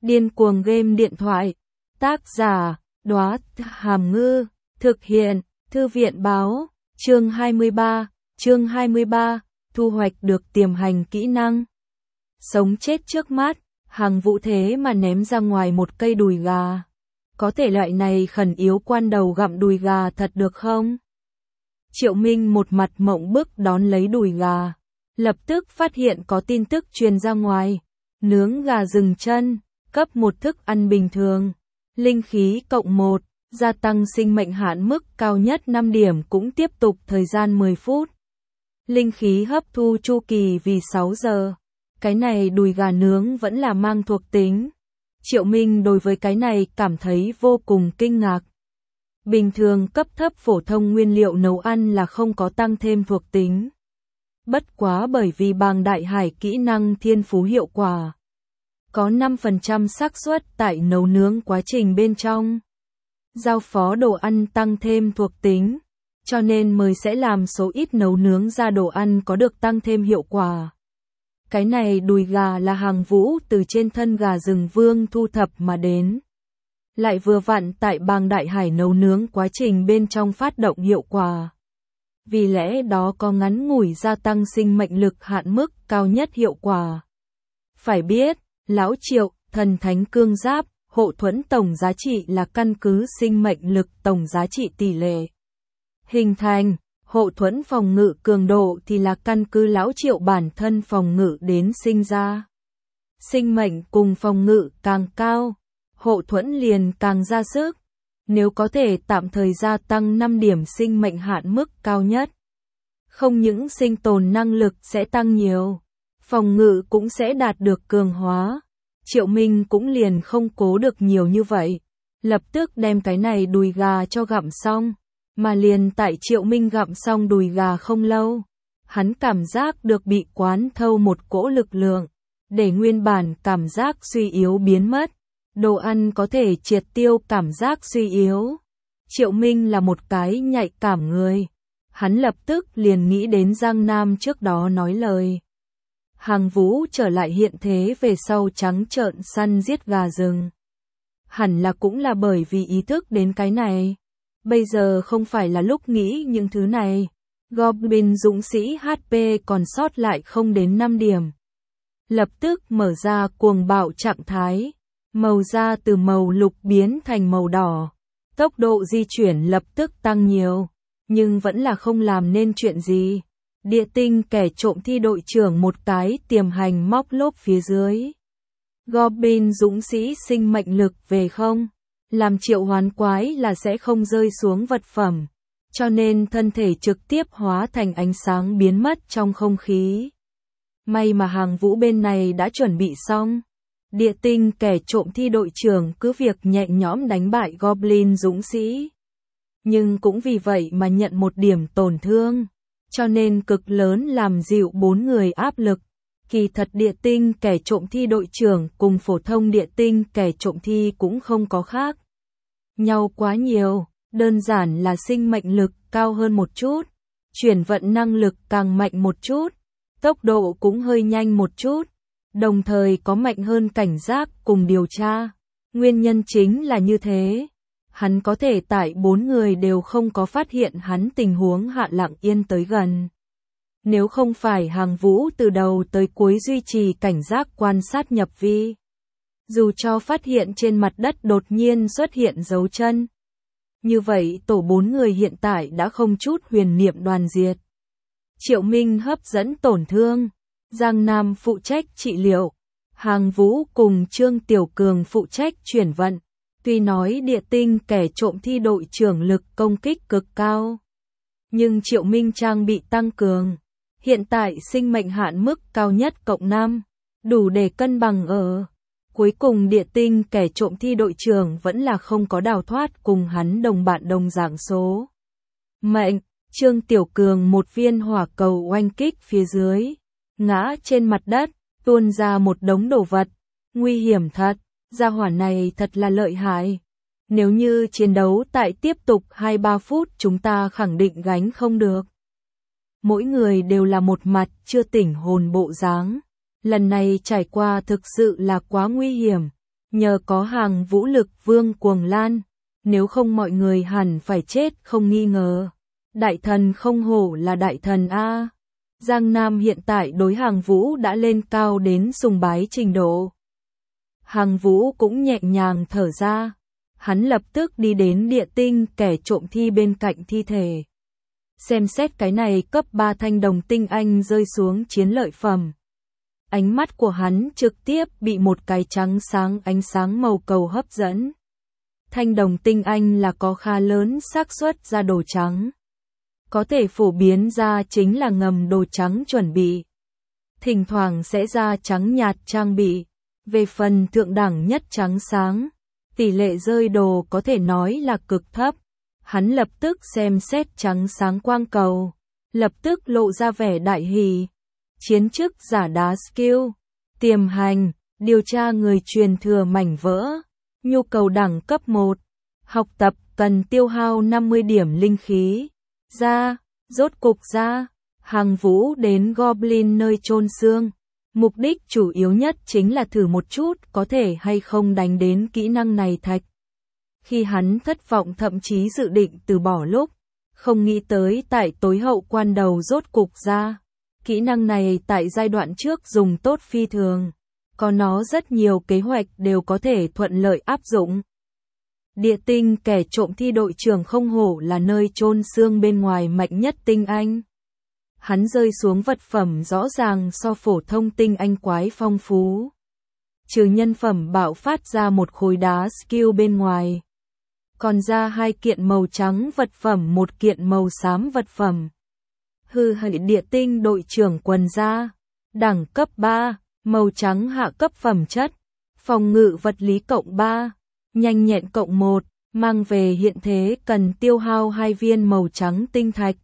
Điên cuồng game điện thoại. Tác giả, Đóa Hàm Ngư. Thực hiện, Thư viện báo. Chương 23, thu hoạch được tiềm hành kỹ năng. Sống chết trước mắt, Hằng Vũ thế mà ném ra ngoài một cây đùi gà. Có thể loại này khẩn yếu quan đầu gặm đùi gà thật được không? Triệu Minh một mặt mộng bức đón lấy đùi gà. Lập tức phát hiện có tin tức truyền ra ngoài. Nướng gà rừng chân, cấp một thức ăn bình thường. Linh khí cộng 1, gia tăng sinh mệnh hạn mức cao nhất 5 điểm cũng tiếp tục thời gian 10 phút. Linh khí hấp thu chu kỳ vì 6 giờ. Cái này đùi gà nướng vẫn là mang thuộc tính. Triệu Minh đối với cái này cảm thấy vô cùng kinh ngạc. Bình thường cấp thấp phổ thông nguyên liệu nấu ăn là không có tăng thêm thuộc tính. Bất quá bởi vì bàng đại hải kỹ năng thiên phú hiệu quả. Có 5% xác suất tại nấu nướng quá trình bên trong. Giao phó đồ ăn tăng thêm thuộc tính. Cho nên mới sẽ làm số ít nấu nướng ra đồ ăn có được tăng thêm hiệu quả. Cái này đùi gà là Hằng Vũ từ trên thân gà rừng vương thu thập mà đến. Lại vừa vặn tại bàng đại hải nấu nướng quá trình bên trong phát động hiệu quả. Vì lẽ đó có ngắn ngủi gia tăng sinh mệnh lực hạn mức cao nhất hiệu quả. Phải biết, Lão Triệu, thần thánh cương giáp, hộ thuẫn tổng giá trị là căn cứ sinh mệnh lực tổng giá trị tỷ lệ hình thành, hộ thuẫn phòng ngự cường độ thì là căn cứ Lão Triệu bản thân phòng ngự đến sinh ra. Sinh mệnh cùng phòng ngự càng cao, hộ thuẫn liền càng ra sức. Nếu có thể tạm thời gia tăng 5 điểm sinh mệnh hạn mức cao nhất, không những sinh tồn năng lực sẽ tăng nhiều, phòng ngự cũng sẽ đạt được cường hóa. Triệu Minh cũng liền không cố được nhiều như vậy, lập tức đem cái này đùi gà cho gặm xong, mà liền tại Triệu Minh gặm xong đùi gà không lâu, hắn cảm giác được bị quán thâu một cỗ lực lượng, để nguyên bản cảm giác suy yếu biến mất. Đồ ăn có thể triệt tiêu cảm giác suy yếu. Triệu Minh là một cái nhạy cảm người. Hắn lập tức liền nghĩ đến Giang Nam trước đó nói lời. Hằng Vũ trở lại hiện thế về sau trắng trợn săn giết gà rừng. Hẳn là cũng là bởi vì ý thức đến cái này. Bây giờ không phải là lúc nghĩ những thứ này. Goblin dũng sĩ HP còn sót lại không đến 5 điểm. Lập tức mở ra cuồng bạo trạng thái. Màu da từ màu lục biến thành màu đỏ. Tốc độ di chuyển lập tức tăng nhiều. Nhưng vẫn là không làm nên chuyện gì. Địa tinh kẻ trộm thi đội trưởng một cái tiềm hành móc lốp phía dưới. Goblin dũng sĩ sinh mệnh lực về không. Làm triệu hoán quái là sẽ không rơi xuống vật phẩm. Cho nên thân thể trực tiếp hóa thành ánh sáng biến mất trong không khí. May mà Hằng Vũ bên này đã chuẩn bị xong. Địa tinh kẻ trộm thi đội trưởng cứ việc nhẹ nhõm đánh bại Goblin dũng sĩ. Nhưng cũng vì vậy mà nhận một điểm tổn thương. Cho nên cực lớn làm dịu 4 người áp lực. Kỳ thật địa tinh kẻ trộm thi đội trưởng cùng phổ thông địa tinh kẻ trộm thi cũng không có khác nhau quá nhiều. Đơn giản là sinh mệnh lực cao hơn một chút. Chuyển vận năng lực càng mạnh một chút. Tốc độ cũng hơi nhanh một chút. Đồng thời có mạnh hơn cảnh giác cùng điều tra. Nguyên nhân chính là như thế. Hắn có thể tại 4 người đều không có phát hiện hắn tình huống hạ lặng yên tới gần. Nếu không phải Hằng Vũ từ đầu tới cuối duy trì cảnh giác quan sát nhập vi. Dù cho phát hiện trên mặt đất đột nhiên xuất hiện dấu chân. Như vậy tổ 4 người hiện tại đã không chút huyền niệm đoàn diệt. Triệu Minh hấp dẫn tổn thương. Giang Nam phụ trách trị liệu, Hằng Vũ cùng Trương Tiểu Cường phụ trách chuyển vận. Tuy nói địa tinh kẻ trộm thi đội trưởng lực công kích cực cao, nhưng Triệu Minh trang bị tăng cường. Hiện tại sinh mệnh hạn mức cao nhất cộng 5, đủ để cân bằng ở. Cuối cùng địa tinh kẻ trộm thi đội trưởng vẫn là không có đào thoát cùng hắn đồng bạn đồng dạng số. Mệnh, Trương Tiểu Cường một viên hỏa cầu oanh kích phía dưới. Ngã trên mặt đất, tuôn ra một đống đồ vật. Nguy hiểm thật, gia hỏa này thật là lợi hại. Nếu như chiến đấu tại tiếp tục 2-3 phút chúng ta khẳng định gánh không được. Mỗi người đều là một mặt chưa tỉnh hồn bộ dáng. Lần này trải qua thực sự là quá nguy hiểm. Nhờ có hàng vũ lực vương cuồng lan, nếu không mọi người hẳn phải chết không nghi ngờ. Đại thần không hổ là đại thần a. Giang Nam hiện tại đối hàng vũ đã lên cao đến sùng bái trình độ. Hàng vũ cũng nhẹ nhàng thở ra. Hắn lập tức đi đến địa tinh kẻ trộm thi bên cạnh thi thể. Xem xét cái này cấp 3 thanh đồng tinh anh rơi xuống chiến lợi phẩm. Ánh mắt của hắn trực tiếp bị một cái trắng sáng ánh sáng màu cầu hấp dẫn. Thanh đồng tinh anh là có khá lớn xác suất ra đồ trắng. Có thể phổ biến ra chính là ngầm đồ trắng chuẩn bị. Thỉnh thoảng sẽ ra trắng nhạt trang bị. Về phần thượng đẳng nhất trắng sáng, tỷ lệ rơi đồ có thể nói là cực thấp. Hắn lập tức xem xét trắng sáng quang cầu, lập tức lộ ra vẻ đại hỉ. Chiến chức giả đá skill, tiềm hành, điều tra người truyền thừa mảnh vỡ, nhu cầu đẳng cấp 1, học tập cần tiêu hao 50 điểm linh khí. Rốt cục ra, hàng vũ đến Goblin nơi chôn xương. Mục đích chủ yếu nhất chính là thử một chút có thể hay không đánh đến kỹ năng này thạch. Khi hắn thất vọng thậm chí dự định từ bỏ lúc, không nghĩ tới tại tối hậu quan đầu rốt cục ra. Kỹ năng này tại giai đoạn trước dùng tốt phi thường, có nó rất nhiều kế hoạch đều có thể thuận lợi áp dụng. Địa tinh kẻ trộm thi đội trưởng không hổ là nơi chôn xương bên ngoài mạnh nhất tinh anh. Hắn rơi xuống vật phẩm rõ ràng so phổ thông tinh anh quái phong phú. Trừ nhân phẩm bạo phát ra một khối đá skill bên ngoài. Còn ra 2 kiện màu trắng vật phẩm, 1 kiện màu xám vật phẩm. Địa tinh đội trưởng quần da. Đẳng cấp 3, màu trắng hạ cấp phẩm chất. Phòng ngự vật lý cộng 3, nhanh nhẹn cộng 1, mang về hiện thế cần tiêu hao 2 viên màu trắng tinh thạch.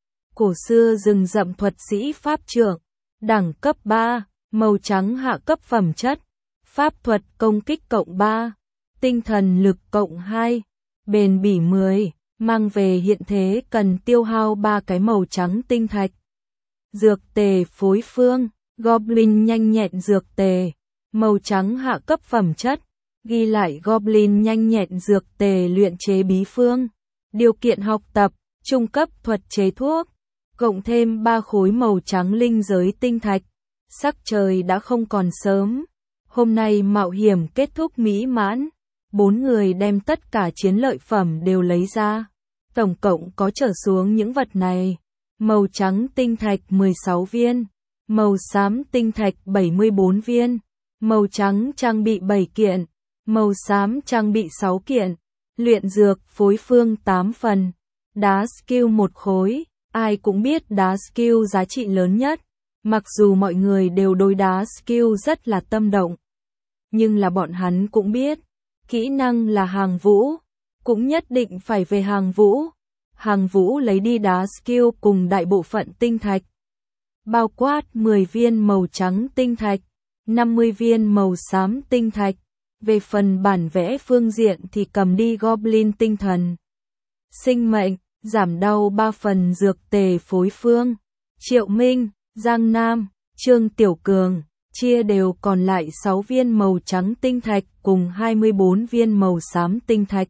Cổ xưa rừng rậm thuật sĩ pháp trưởng, đẳng cấp 3, màu trắng hạ cấp phẩm chất, pháp thuật công kích cộng 3, tinh thần lực cộng 2, bền bỉ 10, mang về hiện thế cần tiêu hao 3 cái màu trắng tinh thạch. Dược tề phối phương, Goblin nhanh nhẹn dược tề, màu trắng hạ cấp phẩm chất, ghi lại Goblin nhanh nhẹn dược tề luyện chế bí phương, điều kiện học tập, trung cấp thuật chế thuốc. Cộng thêm 3 khối màu trắng linh giới tinh thạch. Sắc trời đã không còn sớm. Hôm nay mạo hiểm kết thúc mỹ mãn. 4 người đem tất cả chiến lợi phẩm đều lấy ra. Tổng cộng có trở xuống những vật này. Màu trắng tinh thạch 16 viên. Màu xám tinh thạch 74 viên. Màu trắng trang bị 7 kiện. Màu xám trang bị 6 kiện. Luyện dược phối phương 8 phần. Đá skill 1 khối. Ai cũng biết đá skill giá trị lớn nhất, mặc dù mọi người đều đối đá skill rất là tâm động. Nhưng là bọn hắn cũng biết, kỹ năng là hàng vũ, cũng nhất định phải về hàng vũ. Hàng vũ lấy đi đá skill cùng đại bộ phận tinh thạch. Bao quát 10 viên màu trắng tinh thạch, 50 viên màu xám tinh thạch. Về phần bản vẽ phương diện thì cầm đi Goblin tinh thần. Sinh mệnh. Giảm đau 3 phần dược tề phối phương. Triệu Minh, Giang Nam, Trương Tiểu Cường, chia đều còn lại 6 viên màu trắng tinh thạch cùng 24 viên màu xám tinh thạch.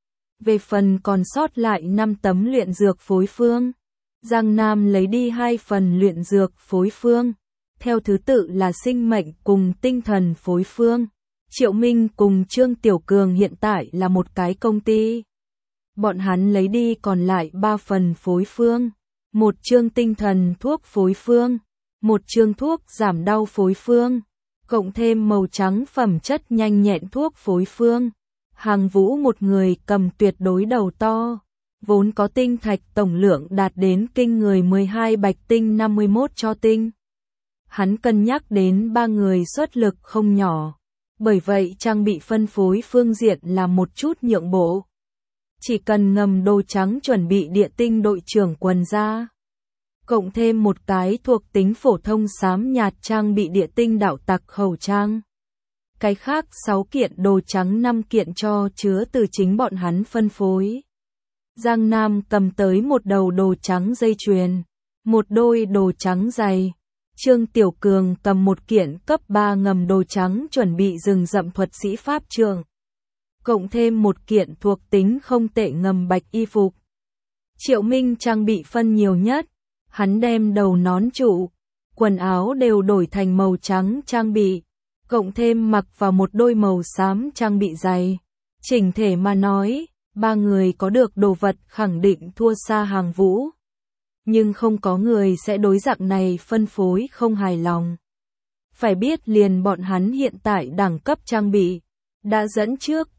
Về phần còn sót lại 5 tấm luyện dược phối phương. Giang Nam lấy đi 2 phần luyện dược phối phương. Theo thứ tự là sinh mệnh cùng tinh thần phối phương. Triệu Minh cùng Trương Tiểu Cường hiện tại là một cái công ty. Bọn hắn lấy đi còn lại 3 phần phối phương, 1 chương tinh thần thuốc phối phương, 1 chương thuốc giảm đau phối phương, cộng thêm màu trắng phẩm chất nhanh nhẹn thuốc phối phương. Hàng vũ một người cầm tuyệt đối đầu to, vốn có tinh thạch tổng lượng đạt đến kinh người 12 bạch tinh 51 cho tinh. Hắn cân nhắc đến 3 người xuất lực không nhỏ, bởi vậy trang bị phân phối phương diện là một chút nhượng bộ. Chỉ cần ngầm đồ trắng chuẩn bị địa tinh đội trưởng quần da. Cộng thêm một cái thuộc tính phổ thông xám nhạt trang bị địa tinh đạo tặc khẩu trang. Cái khác 6 kiện đồ trắng 5 kiện cho chứa từ chính bọn hắn phân phối. Giang Nam cầm tới một đầu đồ trắng dây chuyền, một đôi đồ trắng giày. Trương Tiểu Cường cầm một kiện cấp 3 ngầm đồ trắng chuẩn bị rừng rậm thuật sĩ pháp trường. Cộng thêm một kiện thuộc tính không tệ ngầm bạch y phục. Triệu Minh trang bị phân nhiều nhất. Hắn đem đầu nón trụ, quần áo đều đổi thành màu trắng trang bị. Cộng thêm mặc vào một đôi màu xám trang bị giày. Chỉnh thể mà nói, ba người có được đồ vật khẳng định thua xa Hàng Vũ. Nhưng không có người sẽ đối dạng này phân phối không hài lòng. Phải biết liền bọn hắn hiện tại đẳng cấp trang bị đã dẫn trước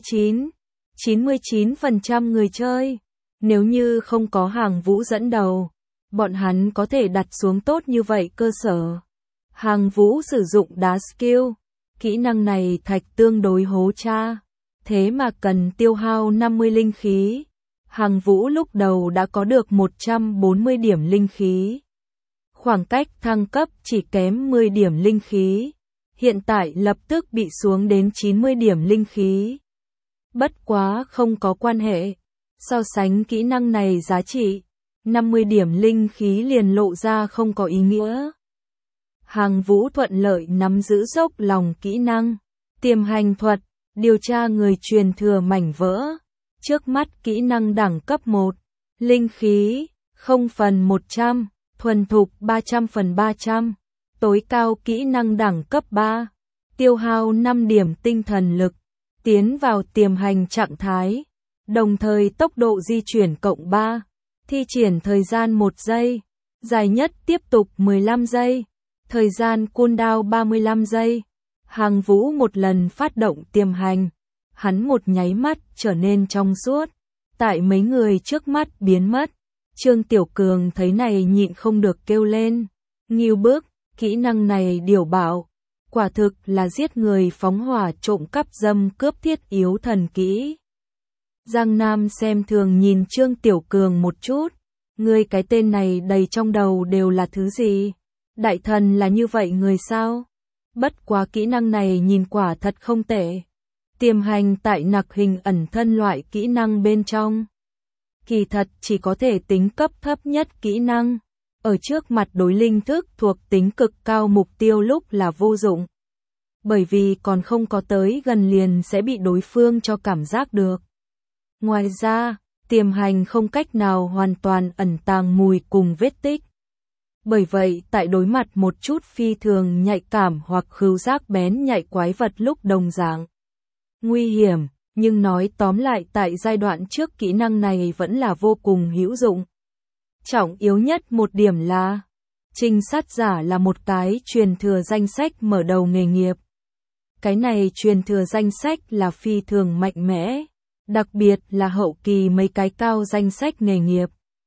99% người chơi. Nếu như không có Hàng Vũ dẫn đầu, bọn hắn có thể đặt xuống tốt như vậy cơ sở. Hàng Vũ sử dụng đá skill, kỹ năng này thạch tương đối hố cha, thế mà cần tiêu hao 50 linh khí. Hàng Vũ lúc đầu đã có được 140 điểm linh khí. Khoảng cách thăng cấp chỉ kém 10 điểm linh khí. Hiện tại lập tức bị xuống đến 90 điểm linh khí. Bất quá không có quan hệ. So sánh kỹ năng này giá trị, 50 điểm linh khí liền lộ ra không có ý nghĩa. Hàng Vũ thuận lợi nắm giữ dốc lòng kỹ năng, tiềm hành thuật, điều tra người truyền thừa mảnh vỡ. Trước mắt kỹ năng đẳng cấp 1, linh khí, 0/100, thuần thục 300/300, tối cao kỹ năng đẳng cấp 3, tiêu hao 5 điểm tinh thần lực, tiến vào tiềm hành trạng thái, đồng thời tốc độ di chuyển cộng 3, thi triển thời gian 1 giây, dài nhất tiếp tục 15 giây, thời gian cooldown 35 giây. Hàng Vũ một lần phát động tiềm hành. Hắn một nháy mắt trở nên trong suốt, tại mấy người trước mắt biến mất. Trương Tiểu Cường thấy này nhịn không được kêu lên, nghiêu bức, kỹ năng này điều bảo, quả thực là giết người phóng hỏa trộm cắp dâm cướp thiết yếu thần kỹ. Giang Nam xem thường nhìn Trương Tiểu Cường một chút, ngươi cái tên này đầy trong đầu đều là thứ gì? Đại thần là như vậy người sao? Bất quá kỹ năng này nhìn quả thật không tệ. Tiềm hành tại nặc hình ẩn thân loại kỹ năng bên trong. Kỳ thật chỉ có thể tính cấp thấp nhất kỹ năng. Ở trước mặt đối linh thức thuộc tính cực cao mục tiêu lúc là vô dụng. Bởi vì còn không có tới gần liền sẽ bị đối phương cho cảm giác được. Ngoài ra, tiềm hành không cách nào hoàn toàn ẩn tàng mùi cùng vết tích. Bởi vậy tại đối mặt một chút phi thường nhạy cảm hoặc khứu giác bén nhạy quái vật lúc đồng dạng nguy hiểm, nhưng nói tóm lại tại giai đoạn trước kỹ năng này vẫn là vô cùng hữu dụng. Trọng yếu nhất một điểm là, trinh sát giả là một cái truyền thừa danh sách mở đầu nghề nghiệp. Cái này truyền thừa danh sách là phi thường mạnh mẽ, đặc biệt là hậu kỳ mấy cái cao danh sách nghề nghiệp.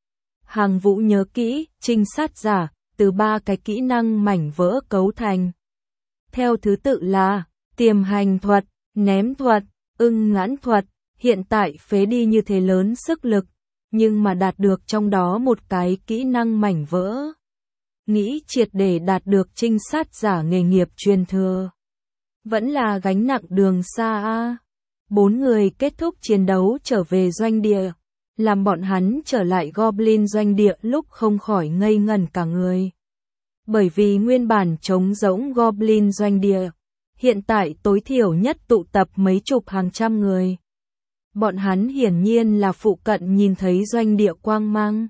Hàng Vũ nhớ kỹ, trinh sát giả, từ 3 cái kỹ năng mảnh vỡ cấu thành. Theo thứ tự là, tiềm hành thuật, ném thuật, ngãn thuật, hiện tại phế đi như thế lớn sức lực, nhưng mà đạt được trong đó một cái kỹ năng mảnh vỡ. Nghĩ triệt để đạt được trinh sát giả nghề nghiệp truyền thừa. Vẫn là gánh nặng đường xa a. 4 người kết thúc chiến đấu trở về doanh địa, làm bọn hắn trở lại Goblin doanh địa lúc không khỏi ngây ngẩn cả người. Bởi vì nguyên bản trống rỗng Goblin doanh địa, hiện tại tối thiểu nhất tụ tập mấy chục hàng trăm người. Bọn hắn hiển nhiên là phụ cận nhìn thấy doanh địa quang mang.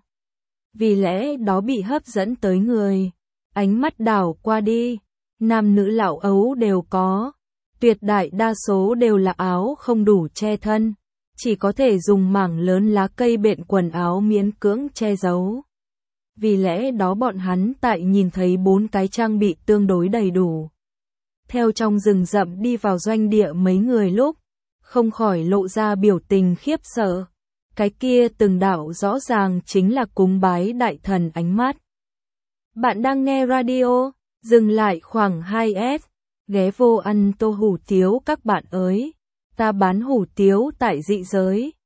Vì lẽ đó bị hấp dẫn tới người. Ánh mắt đảo qua đi, nam nữ lão ấu đều có. Tuyệt đại đa số đều là áo không đủ che thân. Chỉ có thể dùng mảng lớn lá cây bện quần áo miễn cưỡng che giấu. Vì lẽ đó bọn hắn tại nhìn thấy 4 cái trang bị tương đối đầy đủ. Theo trong rừng rậm đi vào doanh địa mấy người lúc, không khỏi lộ ra biểu tình khiếp sợ. Cái kia từng đạo rõ ràng chính là cúng bái đại thần ánh mắt. Bạn đang nghe radio, dừng lại khoảng 2S, ghé vô ăn tô hủ tiếu các bạn ơi. Ta bán hủ tiếu tại dị giới.